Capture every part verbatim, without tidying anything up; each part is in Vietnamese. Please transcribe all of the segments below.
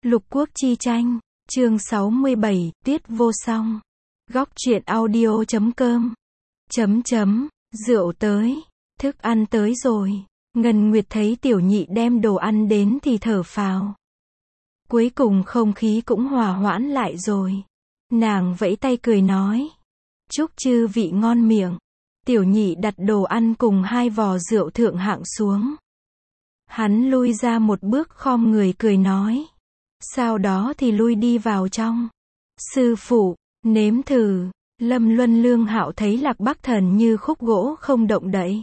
Lục Quốc chi tranh, chương sáu mươi bảy, Tuyết vô song. Góc truyện audio chấm com. Chấm chấm, rượu tới, thức ăn tới rồi. Ngân Nguyệt thấy tiểu nhị đem đồ ăn đến thì thở phào. Cuối cùng không khí cũng hòa hoãn lại rồi. Nàng vẫy tay cười nói. Chúc chư vị ngon miệng. Tiểu nhị đặt đồ ăn cùng hai vò rượu thượng hạng xuống. Hắn lui ra một bước khom người cười nói. Sau đó thì lui đi vào trong. Sư phụ, nếm thử. Lâm Luân Lương Hạo thấy Lạc Bắc Thần như khúc gỗ không động đậy.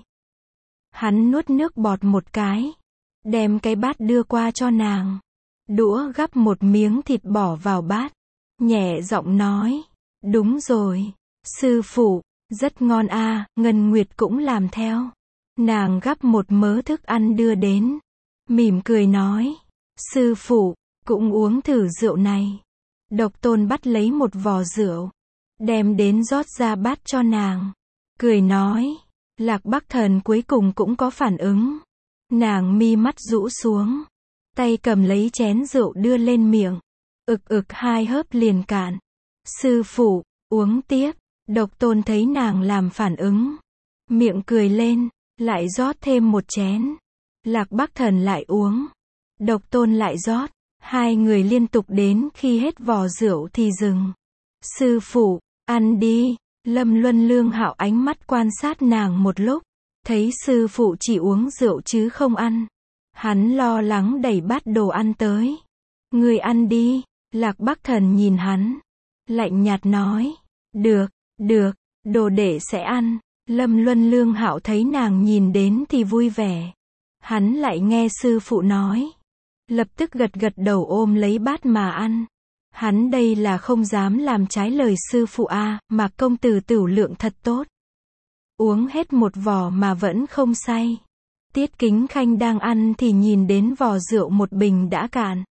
Hắn nuốt nước bọt một cái. Đem cái bát đưa qua cho nàng. Đũa gắp một miếng thịt bỏ vào bát. Nhẹ giọng nói. Đúng rồi. Sư phụ, rất ngon a. À, Ngân Nguyệt cũng làm theo. Nàng gắp một mớ thức ăn đưa đến. Mỉm cười nói. Sư phụ, cũng uống thử rượu này. Độc Tôn bắt lấy một vò rượu. Đem đến rót ra bát cho nàng. Cười nói. Lạc Bắc Thần cuối cùng cũng có phản ứng. Nàng mi mắt rũ xuống. Tay cầm lấy chén rượu đưa lên miệng. Ực ực hai hớp liền cạn. Sư phụ, uống tiếp. Độc Tôn thấy nàng làm phản ứng. Miệng cười lên. Lại rót thêm một chén. Lạc Bắc Thần lại uống. Độc Tôn lại rót. Hai người liên tục đến khi hết vò rượu thì dừng. Sư phụ, ăn đi. Lâm Luân Lương Hạo ánh mắt quan sát nàng một lúc. Thấy sư phụ chỉ uống rượu chứ không ăn. Hắn lo lắng đẩy bát đồ ăn tới. Người ăn đi. Lạc Bắc Thần nhìn hắn. Lạnh nhạt nói. Được, được, đồ đệ sẽ ăn. Lâm Luân Lương Hạo thấy nàng nhìn đến thì vui vẻ. Hắn lại nghe sư phụ nói. Lập tức gật gật đầu ôm lấy bát mà ăn. Hắn đây là không dám làm trái lời sư phụ a, à, Mạc công tử tửu lượng thật tốt. Uống hết một vò mà vẫn không say. Tiết Kính Khanh đang ăn thì nhìn đến vò rượu một bình đã cạn.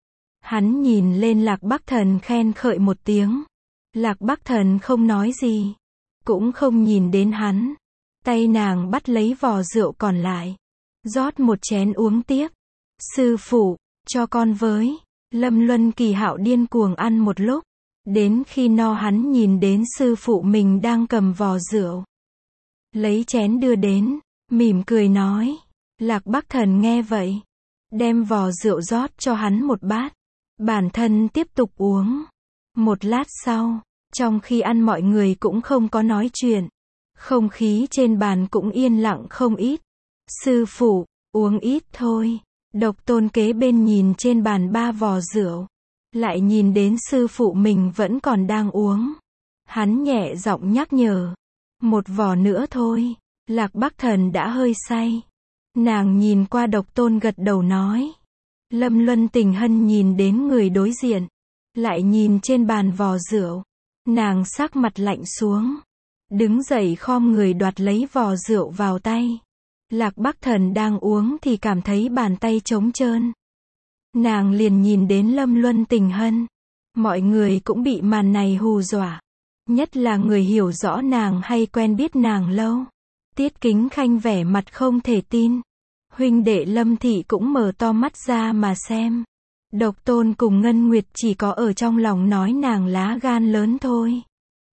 Hắn nhìn lên Lạc Bắc Thần khen khợi một tiếng. Lạc Bắc Thần không nói gì. Cũng không nhìn đến hắn. Tay nàng bắt lấy vò rượu còn lại. Rót một chén uống tiếp. Sư phụ, cho con với. Lâm Luân Kỳ Hạo điên cuồng ăn một lúc. Đến khi no hắn nhìn đến sư phụ mình đang cầm vò rượu. Lấy chén đưa đến, mỉm cười nói. Lạc Bắc Thần nghe vậy. Đem vò rượu rót cho hắn một bát. Bản thân tiếp tục uống. Một lát sau, trong khi ăn mọi người cũng không có nói chuyện. Không khí trên bàn cũng yên lặng không ít. Sư phụ, uống ít thôi. Độc Tôn kế bên nhìn trên bàn ba vò rượu. Lại nhìn đến sư phụ mình vẫn còn đang uống. Hắn nhẹ giọng nhắc nhở. Một vò nữa thôi. Lạc Bắc Thần đã hơi say. Nàng nhìn qua Độc Tôn gật đầu nói. Lâm Luân Tình Hân nhìn đến người đối diện. Lại nhìn trên bàn vò rượu. Nàng sắc mặt lạnh xuống. Đứng dậy khom người đoạt lấy vò rượu vào tay. Lạc Bắc Thần đang uống thì cảm thấy bàn tay trống trơn. Nàng liền nhìn đến Lâm Luân Tình Hân. Mọi người cũng bị màn này hù dọa. Nhất là người hiểu rõ nàng hay quen biết nàng lâu. Tiết Kính Khanh vẻ mặt không thể tin. Huynh đệ Lâm Thị cũng mở to mắt ra mà xem. Độc Tôn cùng Ngân Nguyệt chỉ có ở trong lòng nói nàng lá gan lớn thôi.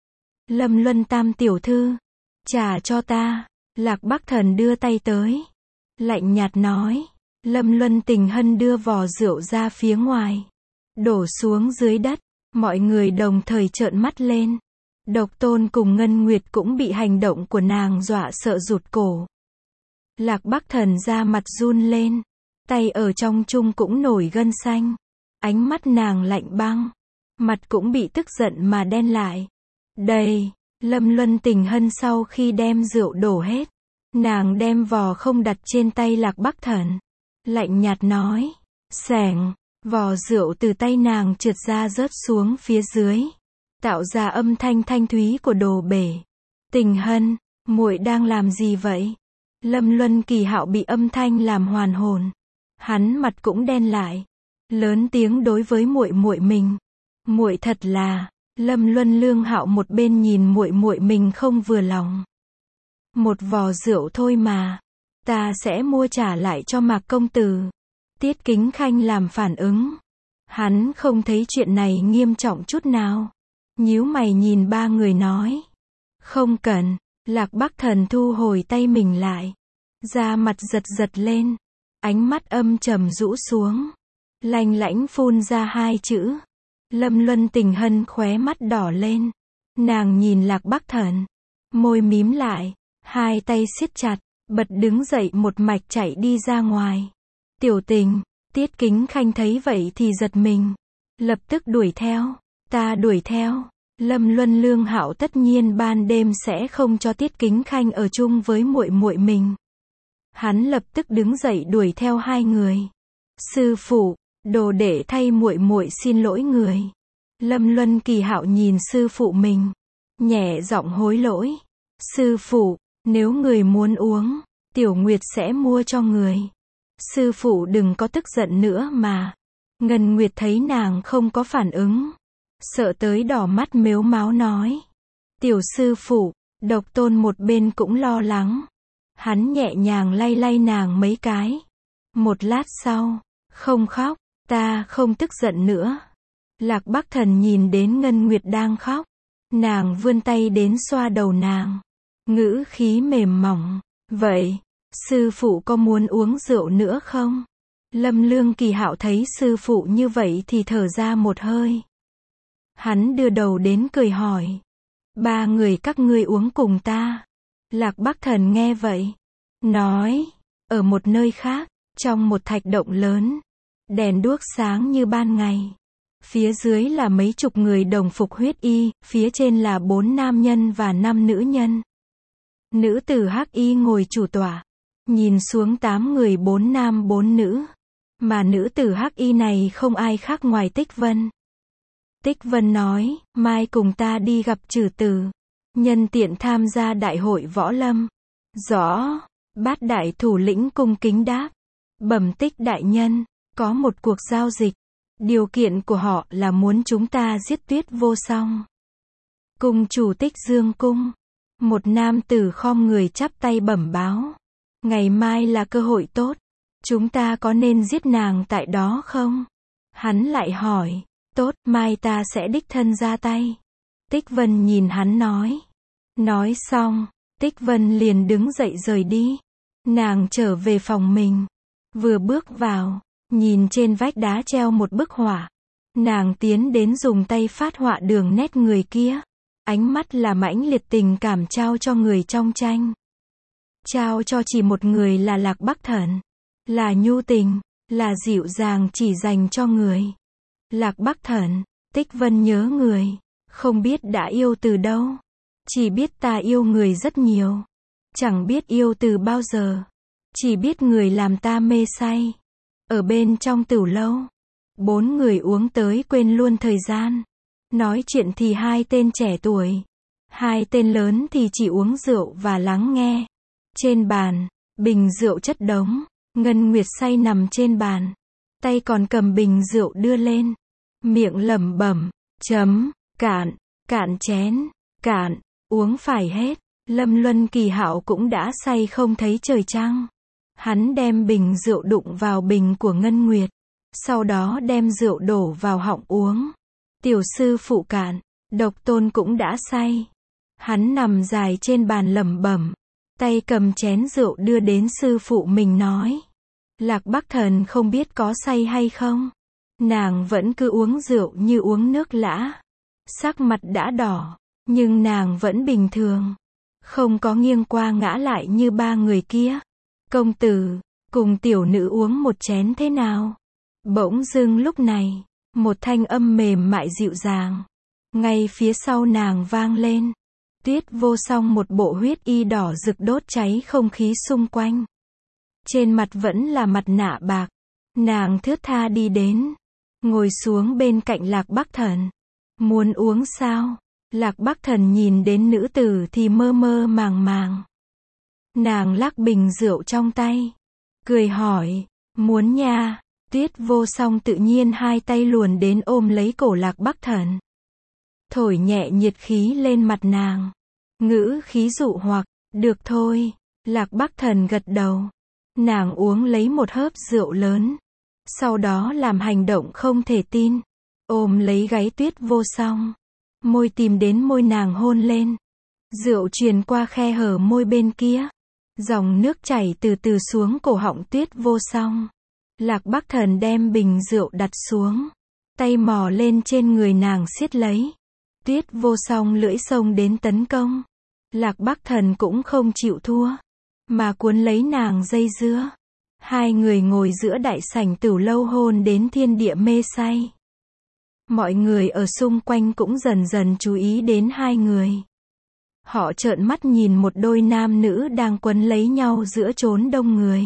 Lâm Luân Tam tiểu thư. Trả cho ta. Lạc Bắc Thần đưa tay tới. Lạnh nhạt nói. Lâm Luân Tình Hân đưa vò rượu ra phía ngoài. Đổ xuống dưới đất. Mọi người đồng thời trợn mắt lên. Độc Tôn cùng Ngân Nguyệt cũng bị hành động của nàng dọa sợ rụt cổ. Lạc Bắc Thần ra mặt run lên. Tay ở trong chung cũng nổi gân xanh. Ánh mắt nàng lạnh băng. Mặt cũng bị tức giận mà đen lại. Đây. Lâm Luân Tình Hân sau khi đem rượu đổ hết. Nàng đem vò không đặt trên tay Lạc Bắc Thần. Lạnh nhạt nói. Xẻng. Vò rượu từ tay nàng trượt ra rớt xuống phía dưới. Tạo ra âm thanh thanh thúy của đồ bể. Tình Hân, muội đang làm gì vậy? Lâm Luân Kỳ Hạo bị âm thanh làm hoàn hồn. Hắn mặt cũng đen lại. Lớn tiếng đối với muội muội mình. Muội thật là. Lâm Luân Lương Hạo một bên nhìn muội muội mình không vừa lòng. Một vò rượu thôi mà. Ta sẽ mua trả lại cho Mạc công tử. Tiết Kính Khanh làm phản ứng. Hắn không thấy chuyện này nghiêm trọng chút nào. Nhíu mày nhìn ba người nói. Không cần. Lạc Bắc Thần thu hồi tay mình lại. Da mặt giật giật lên. Ánh mắt âm trầm rũ xuống. Lanh lãnh phun ra hai chữ. Lâm Luân Tình Hân khóe mắt đỏ lên. Nàng nhìn Lạc Bắc Thần. Môi mím lại. Hai tay siết chặt. Bật đứng dậy một mạch chạy đi ra ngoài. Tiểu Tình. Tiết Kính Khanh thấy vậy thì giật mình. Lập tức đuổi theo. Ta đuổi theo. Lâm Luân Lương Hạo tất nhiên ban đêm sẽ không cho Tiết Kính Khanh ở chung với muội muội mình. Hắn lập tức đứng dậy đuổi theo hai người. Sư phụ, đồ đệ thay muội muội xin lỗi người. Lâm Luân Kỳ Hạo nhìn sư phụ mình, nhẹ giọng hối lỗi. Sư phụ, nếu người muốn uống, Tiểu Nguyệt sẽ mua cho người. Sư phụ đừng có tức giận nữa mà. Ngân Nguyệt thấy nàng không có phản ứng, sợ tới đỏ mắt mếu máo nói. Tiểu sư phụ, Độc Tôn một bên cũng lo lắng. Hắn nhẹ nhàng lay lay nàng mấy cái. Một lát sau, không khóc, ta không tức giận nữa. Lạc Bắc Thần nhìn đến Ngân Nguyệt đang khóc. Nàng vươn tay đến xoa đầu nàng. Ngữ khí mềm mỏng. Vậy, sư phụ có muốn uống rượu nữa không? Lâm Lương Kỳ Hạo thấy sư phụ như vậy thì thở ra một hơi. Hắn đưa đầu đến cười hỏi. Ba người các ngươi uống cùng ta. Lạc Bắc Thần nghe vậy. Nói. Ở một nơi khác, trong một thạch động lớn. Đèn đuốc sáng như ban ngày. Phía dưới là mấy chục người đồng phục huyết y, phía trên là bốn nam nhân và năm nữ nhân. Nữ tử hắc y ngồi chủ tọa. Nhìn xuống tám người bốn nam bốn nữ. Mà nữ tử hắc y này không ai khác ngoài Tích Vân. Tích Vân nói, mai cùng ta đi gặp Trừ Tử. Nhân tiện tham gia đại hội võ lâm. Rõ. Bát đại thủ lĩnh cung kính đáp. Bẩm Tích đại nhân, có một cuộc giao dịch. Điều kiện của họ là muốn chúng ta giết Tuyết Vô Song. Cung chủ Tích Dương cung. Một nam tử khom người chắp tay bẩm báo. Ngày mai là cơ hội tốt. Chúng ta có nên giết nàng tại đó không? Hắn lại hỏi. Tốt, mai ta sẽ đích thân ra tay. Tích Vân nhìn hắn nói. Nói xong, Tích Vân liền đứng dậy rời đi. Nàng trở về phòng mình. Vừa bước vào, nhìn trên vách đá treo một bức họa. Nàng tiến đến dùng tay phát họa đường nét người kia. Ánh mắt là mãnh liệt tình cảm trao cho người trong tranh. Trao cho chỉ một người là Lạc Bắc Thần. Là nhu tình, là dịu dàng chỉ dành cho người. Lạc Bắc Thần, Tích Vân nhớ người. Không biết đã yêu từ đâu. Chỉ biết ta yêu người rất nhiều. Chẳng biết yêu từ bao giờ. Chỉ biết người làm ta mê say. Ở bên trong tửu lâu. Bốn người uống tới quên luôn thời gian. Nói chuyện thì hai tên trẻ tuổi. Hai tên lớn thì chỉ uống rượu và lắng nghe. Trên bàn, bình rượu chất đống. Ngân Nguyệt say nằm trên bàn. Tay còn cầm bình rượu đưa lên. Miệng lẩm bẩm. Chấm. Cạn. Cạn chén. Cạn. Uống phải hết. Lâm Luân Kỳ Hạo cũng đã say không thấy trời trăng. Hắn đem bình rượu đụng vào bình của Ngân Nguyệt. Sau đó đem rượu đổ vào họng uống. Tiểu sư phụ cạn. Độc Tôn cũng đã say. Hắn nằm dài trên bàn lẩm bẩm. Tay cầm chén rượu đưa đến sư phụ mình nói. Lạc Bắc Thần không biết có say hay không. Nàng vẫn cứ uống rượu như uống nước lã. Sắc mặt đã đỏ. Nhưng nàng vẫn bình thường. Không có nghiêng qua ngã lại như ba người kia. Công tử, cùng tiểu nữ uống một chén thế nào? Bỗng dưng lúc này, một thanh âm mềm mại dịu dàng. Ngay phía sau nàng vang lên. Tuyết Vô Song một bộ huyết y đỏ rực đốt cháy không khí xung quanh. Trên mặt vẫn là mặt nạ bạc. Nàng thướt tha đi đến. Ngồi xuống bên cạnh Lạc Bắc Thần. Muốn uống sao? Lạc Bắc Thần nhìn đến nữ tử thì mơ mơ màng màng. Nàng lắc bình rượu trong tay. Cười hỏi. Muốn nha. Tuyết Vô Song tự nhiên hai tay luồn đến ôm lấy cổ Lạc Bắc Thần. Thổi nhẹ nhiệt khí lên mặt nàng. Ngữ khí dụ hoặc. Được thôi. Lạc Bắc Thần gật đầu. Nàng uống lấy một hớp rượu lớn. sau đó làm hành động không thể tin, ôm lấy gáy Tuyết Vô Song, môi tìm đến môi nàng hôn lên. Rượu truyền qua khe hở môi bên kia, dòng nước chảy từ từ xuống cổ họng Tuyết Vô Song. Lạc Bắc Thần đem bình rượu đặt xuống, tay mò lên trên người nàng siết lấy. Tuyết Vô Song lưỡi xông đến tấn công. Lạc Bắc Thần cũng không chịu thua, mà cuốn lấy nàng dây dưa. Hai người ngồi giữa đại sảnh tửu lâu hôn đến thiên địa mê say. Mọi người ở xung quanh cũng dần dần chú ý đến hai người. Họ trợn mắt nhìn một đôi nam nữ đang quấn lấy nhau giữa chốn đông người.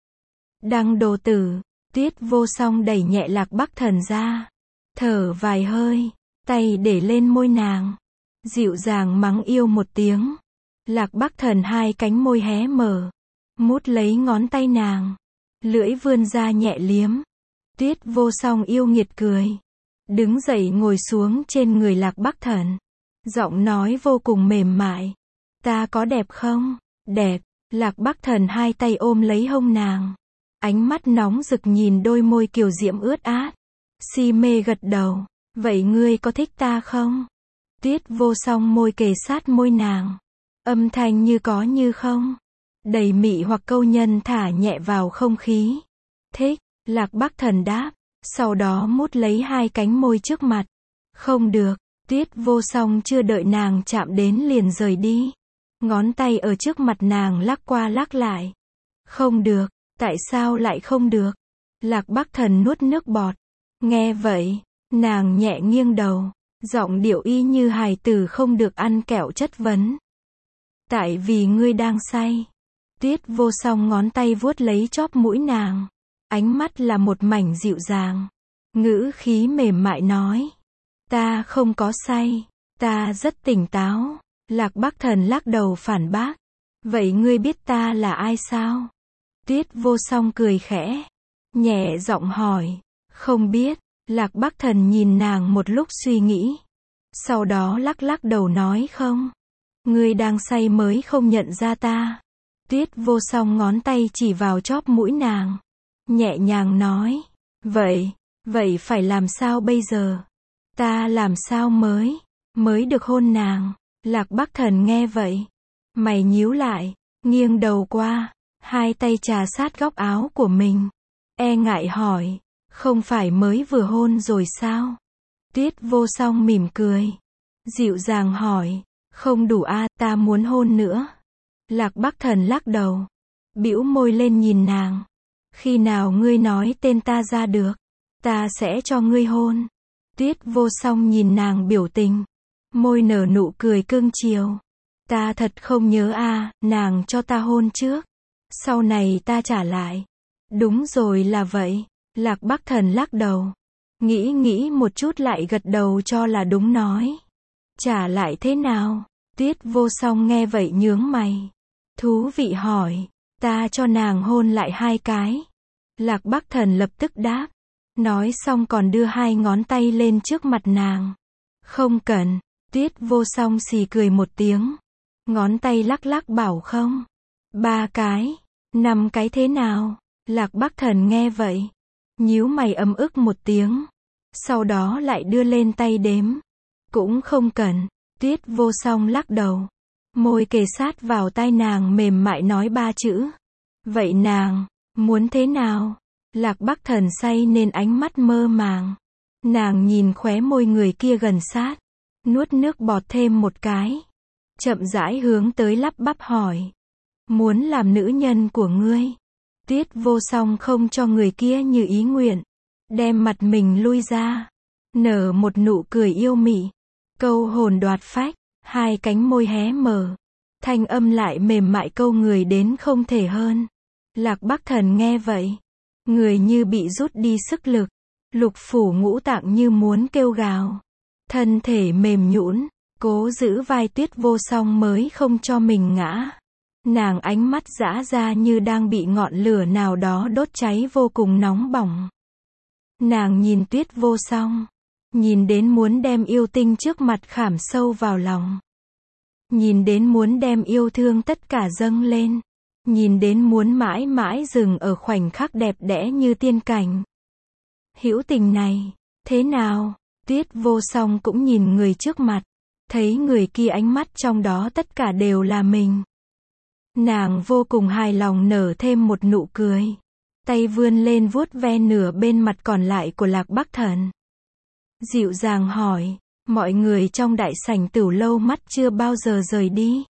Đăng đồ tử, Tuyết Vô Song đẩy nhẹ Lạc Bắc Thần ra, thở vài hơi, tay để lên môi nàng, dịu dàng mắng yêu một tiếng. Lạc Bắc Thần hai cánh môi hé mở, mút lấy ngón tay nàng, lưỡi vươn ra nhẹ liếm. Tuyết Vô Song yêu nghiệt cười, đứng dậy ngồi xuống trên người Lạc Bắc Thần, giọng nói vô cùng mềm mại. Ta có đẹp không? Đẹp. Lạc Bắc Thần hai tay ôm lấy hông nàng, ánh mắt nóng rực nhìn đôi môi kiều diễm ướt át, si mê gật đầu. Vậy ngươi có thích ta không? Tuyết Vô Song môi kề sát môi nàng, âm thanh như có như không, đầy mị hoặc câu nhân thả nhẹ vào không khí. Thích. Lạc Bắc Thần đáp, sau đó mút lấy hai cánh môi trước mặt. Không được. Tuyết Vô Song chưa đợi nàng chạm đến liền rời đi, ngón tay ở trước mặt nàng lắc qua lắc lại. Không được. Tại sao lại không được? Lạc Bắc Thần nuốt nước bọt. Nghe vậy, nàng nhẹ nghiêng đầu, giọng điệu y như hài tử không được ăn kẹo chất vấn. Tại vì ngươi đang say. Tuyết Vô Song ngón tay vuốt lấy chóp mũi nàng, ánh mắt là một mảnh dịu dàng, ngữ khí mềm mại nói. Ta không có say, ta rất tỉnh táo. Lạc Bắc Thần lắc đầu phản bác. Vậy ngươi biết ta là ai sao? Tuyết Vô Song cười khẽ, nhẹ giọng hỏi. Không biết. Lạc Bắc Thần nhìn nàng một lúc suy nghĩ, sau đó lắc lắc đầu nói không. Ngươi đang say mới không nhận ra ta. Tuyết Vô Song ngón tay chỉ vào chóp mũi nàng, nhẹ nhàng nói. Vậy, vậy phải làm sao bây giờ? Ta làm sao mới, mới được hôn nàng? Lạc Bắc Thần nghe vậy, mày nhíu lại, nghiêng đầu qua, hai tay trà sát góc áo của mình, e ngại hỏi. Không phải mới vừa hôn rồi sao? Tuyết Vô Song mỉm cười, dịu dàng hỏi. Không đủ a, à, ta muốn hôn nữa. Lạc Bắc Thần lắc đầu, bĩu môi lên nhìn nàng. Khi nào ngươi nói tên ta ra được, ta sẽ cho ngươi hôn. Tuyết Vô Song nhìn nàng biểu tình, môi nở nụ cười cưng chiều. Ta thật không nhớ a, à, nàng cho ta hôn trước, sau này ta trả lại. Đúng rồi, là vậy. Lạc Bắc Thần lắc đầu, nghĩ nghĩ một chút lại gật đầu cho là đúng nói. Trả lại thế nào? Tuyết Vô Song nghe vậy nhướng mày, thú vị hỏi. Ta cho nàng hôn lại hai cái. Lạc Bắc Thần lập tức đáp, nói xong còn đưa hai ngón tay lên trước mặt nàng. Không cần. Tuyết Vô Song xì cười một tiếng, ngón tay lắc lắc bảo không. Ba cái, năm cái thế nào? Lạc Bắc Thần nghe vậy, nhíu mày ấm ức một tiếng, sau đó lại đưa lên tay đếm. Cũng không cần. Tuyết Vô Song lắc đầu, môi kề sát vào tai nàng mềm mại nói ba chữ. Vậy nàng, muốn thế nào? Lạc Bắc Thần say nên ánh mắt mơ màng. Nàng nhìn khóe môi người kia gần sát, nuốt nước bọt thêm một cái, chậm rãi hướng tới lắp bắp hỏi. Muốn làm nữ nhân của ngươi? Tuyết Vô Song không cho người kia như ý nguyện, đem mặt mình lui ra, nở một nụ cười yêu mị, câu hồn đoạt phách, hai cánh môi hé mở, thanh âm lại mềm mại câu người đến không thể hơn. Lạc Bắc Thần nghe vậy, người như bị rút đi sức lực, lục phủ ngũ tạng như muốn kêu gào, thân thể mềm nhũn, cố giữ vai Tuyết Vô Song mới không cho mình ngã. Nàng ánh mắt dã ra như đang bị ngọn lửa nào đó đốt cháy vô cùng nóng bỏng. Nàng nhìn Tuyết Vô Song, nhìn đến muốn đem yêu tinh trước mặt khảm sâu vào lòng, nhìn đến muốn đem yêu thương tất cả dâng lên, nhìn đến muốn mãi mãi dừng ở khoảnh khắc đẹp đẽ như tiên cảnh. Hữu tình này, thế nào? Tuyết Vô Song cũng nhìn người trước mặt, thấy người kia ánh mắt trong đó tất cả đều là mình. Nàng vô cùng hài lòng nở thêm một nụ cười, tay vươn lên vuốt ve nửa bên mặt còn lại của Lạc Bắc Thần. Dịu dàng hỏi, mọi người trong đại sảnh Tửu lâu mắt chưa bao giờ rời đi.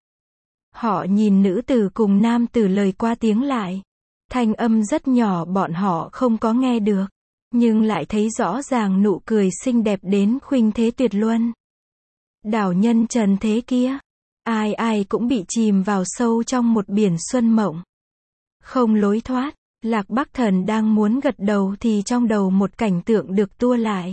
Họ nhìn nữ tử cùng nam tử lời qua tiếng lại. Thanh âm rất nhỏ bọn họ không có nghe được, nhưng lại thấy rõ ràng nụ cười xinh đẹp đến khuynh thế tuyệt luân. Đảo nhân trần thế kia, ai ai cũng bị chìm vào sâu trong một biển xuân mộng. Không lối thoát, Lạc Bắc Thần đang muốn gật đầu thì trong đầu một cảnh tượng được tua lại.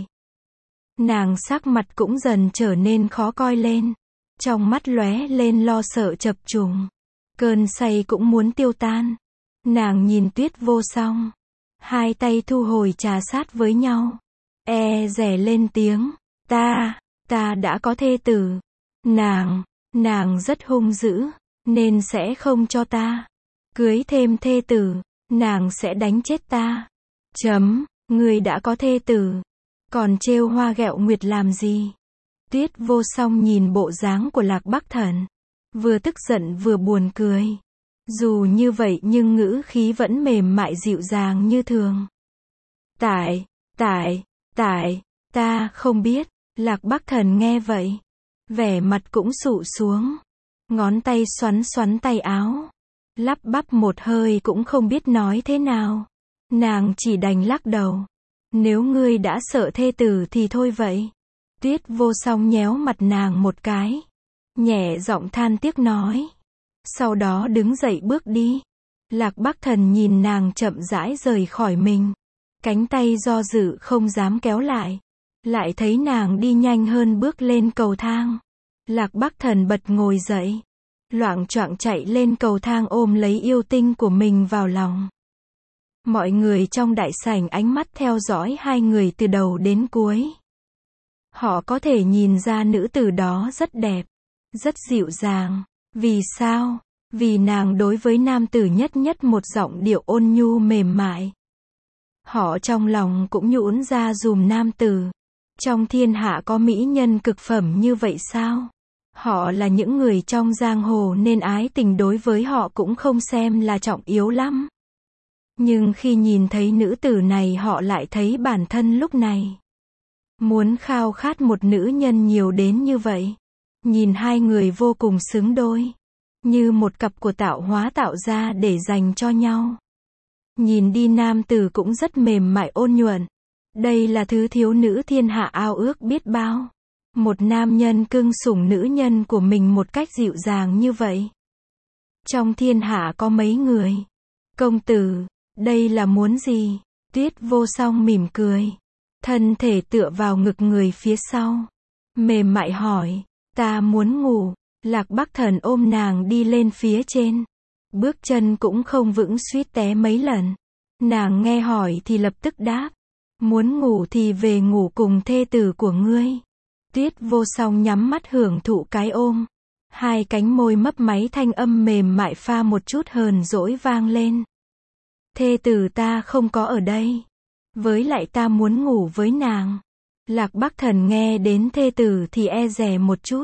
Nàng sắc mặt cũng dần trở nên khó coi lên, trong mắt lóe lên lo sợ chập trùng. Cơn say cũng muốn tiêu tan. Nàng nhìn Tuyết Vô Song, hai tay thu hồi trà sát với nhau, e rẻ lên tiếng, ta, ta đã có thê tử. Nàng, nàng rất hung dữ, nên sẽ không cho ta cưới thêm thê tử, nàng sẽ đánh chết ta. Chấm, người đã có thê tử, còn trêu hoa ghẹo nguyệt làm gì? Tuyết Vô Song nhìn bộ dáng của Lạc Bắc Thần, vừa tức giận vừa buồn cười. Dù như vậy nhưng ngữ khí vẫn mềm mại dịu dàng như thường. Tại, tại, tại, ta không biết. Lạc Bắc Thần nghe vậy, vẻ mặt cũng sụ xuống, ngón tay xoắn xoắn tay áo, lắp bắp một hơi cũng không biết nói thế nào. Nàng chỉ đành lắc đầu. Nếu ngươi đã sợ thê tử thì thôi vậy. Tuyết Vô Song nhéo mặt nàng một cái, nhẹ giọng than tiếc nói. Sau đó đứng dậy bước đi. Lạc Bắc Thần nhìn nàng chậm rãi rời khỏi mình, cánh tay do dự không dám kéo lại. Lại thấy nàng đi nhanh hơn bước lên cầu thang. Lạc Bắc Thần bật ngồi dậy, loạng choạng chạy lên cầu thang ôm lấy yêu tinh của mình vào lòng. Mọi người trong đại sảnh ánh mắt theo dõi hai người từ đầu đến cuối. Họ có thể nhìn ra nữ tử đó rất đẹp, rất dịu dàng. Vì sao? Vì nàng đối với nam tử nhất nhất một giọng điệu ôn nhu mềm mại. Họ trong lòng cũng nhũn ra dùm nam tử. Trong thiên hạ có mỹ nhân cực phẩm như vậy sao? Họ là những người trong giang hồ nên ái tình đối với họ cũng không xem là trọng yếu lắm. Nhưng khi nhìn thấy nữ tử này họ lại thấy bản thân lúc này muốn khao khát một nữ nhân nhiều đến như vậy. Nhìn hai người vô cùng xứng đôi, như một cặp của tạo hóa tạo ra để dành cho nhau. Nhìn đi nam tử cũng rất mềm mại ôn nhuận. Đây là thứ thiếu nữ thiên hạ ao ước biết bao. Một nam nhân cưng sủng nữ nhân của mình một cách dịu dàng như vậy. Trong thiên hạ có mấy người. Công tử, đây là muốn gì? Tuyết Vô Song mỉm cười, thân thể tựa vào ngực người phía sau, mềm mại hỏi, ta muốn ngủ. Lạc Bắc Thần ôm nàng đi lên phía trên, bước chân cũng không vững suýt té mấy lần. Nàng nghe hỏi thì lập tức đáp, muốn ngủ thì về ngủ cùng thê tử của ngươi. Tuyết Vô Song nhắm mắt hưởng thụ cái ôm, hai cánh môi mấp máy, thanh âm mềm mại pha một chút hờn dỗi vang lên. Thê tử ta không có ở đây, với lại ta muốn ngủ với nàng. Lạc Bắc Thần nghe đến thê tử thì e dè một chút,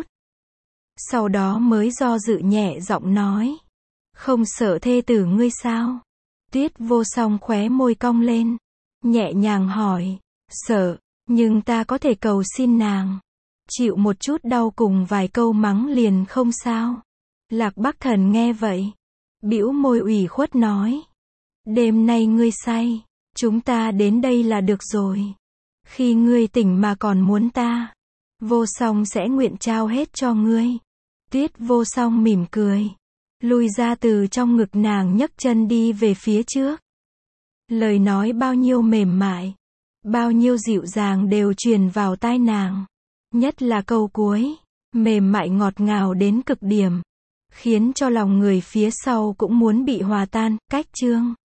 sau đó mới do dự nhẹ giọng nói, không sợ thê tử ngươi sao? Tuyết Vô Song khóe môi cong lên, nhẹ nhàng hỏi, sợ, nhưng ta có thể cầu xin nàng chịu một chút đau cùng vài câu mắng liền không sao. Lạc Bắc Thần nghe vậy, bĩu môi ủy khuất nói, đêm nay ngươi say, chúng ta đến đây là được rồi. Khi ngươi tỉnh mà còn muốn ta, Vô Song sẽ nguyện trao hết cho ngươi. Tuyết Vô Song mỉm cười, lui ra từ trong ngực nàng, nhấc chân đi về phía trước. Lời nói bao nhiêu mềm mại, bao nhiêu dịu dàng đều truyền vào tai nàng. Nhất là câu cuối, mềm mại ngọt ngào đến cực điểm, khiến cho lòng người phía sau cũng muốn bị hòa tan. Cách chương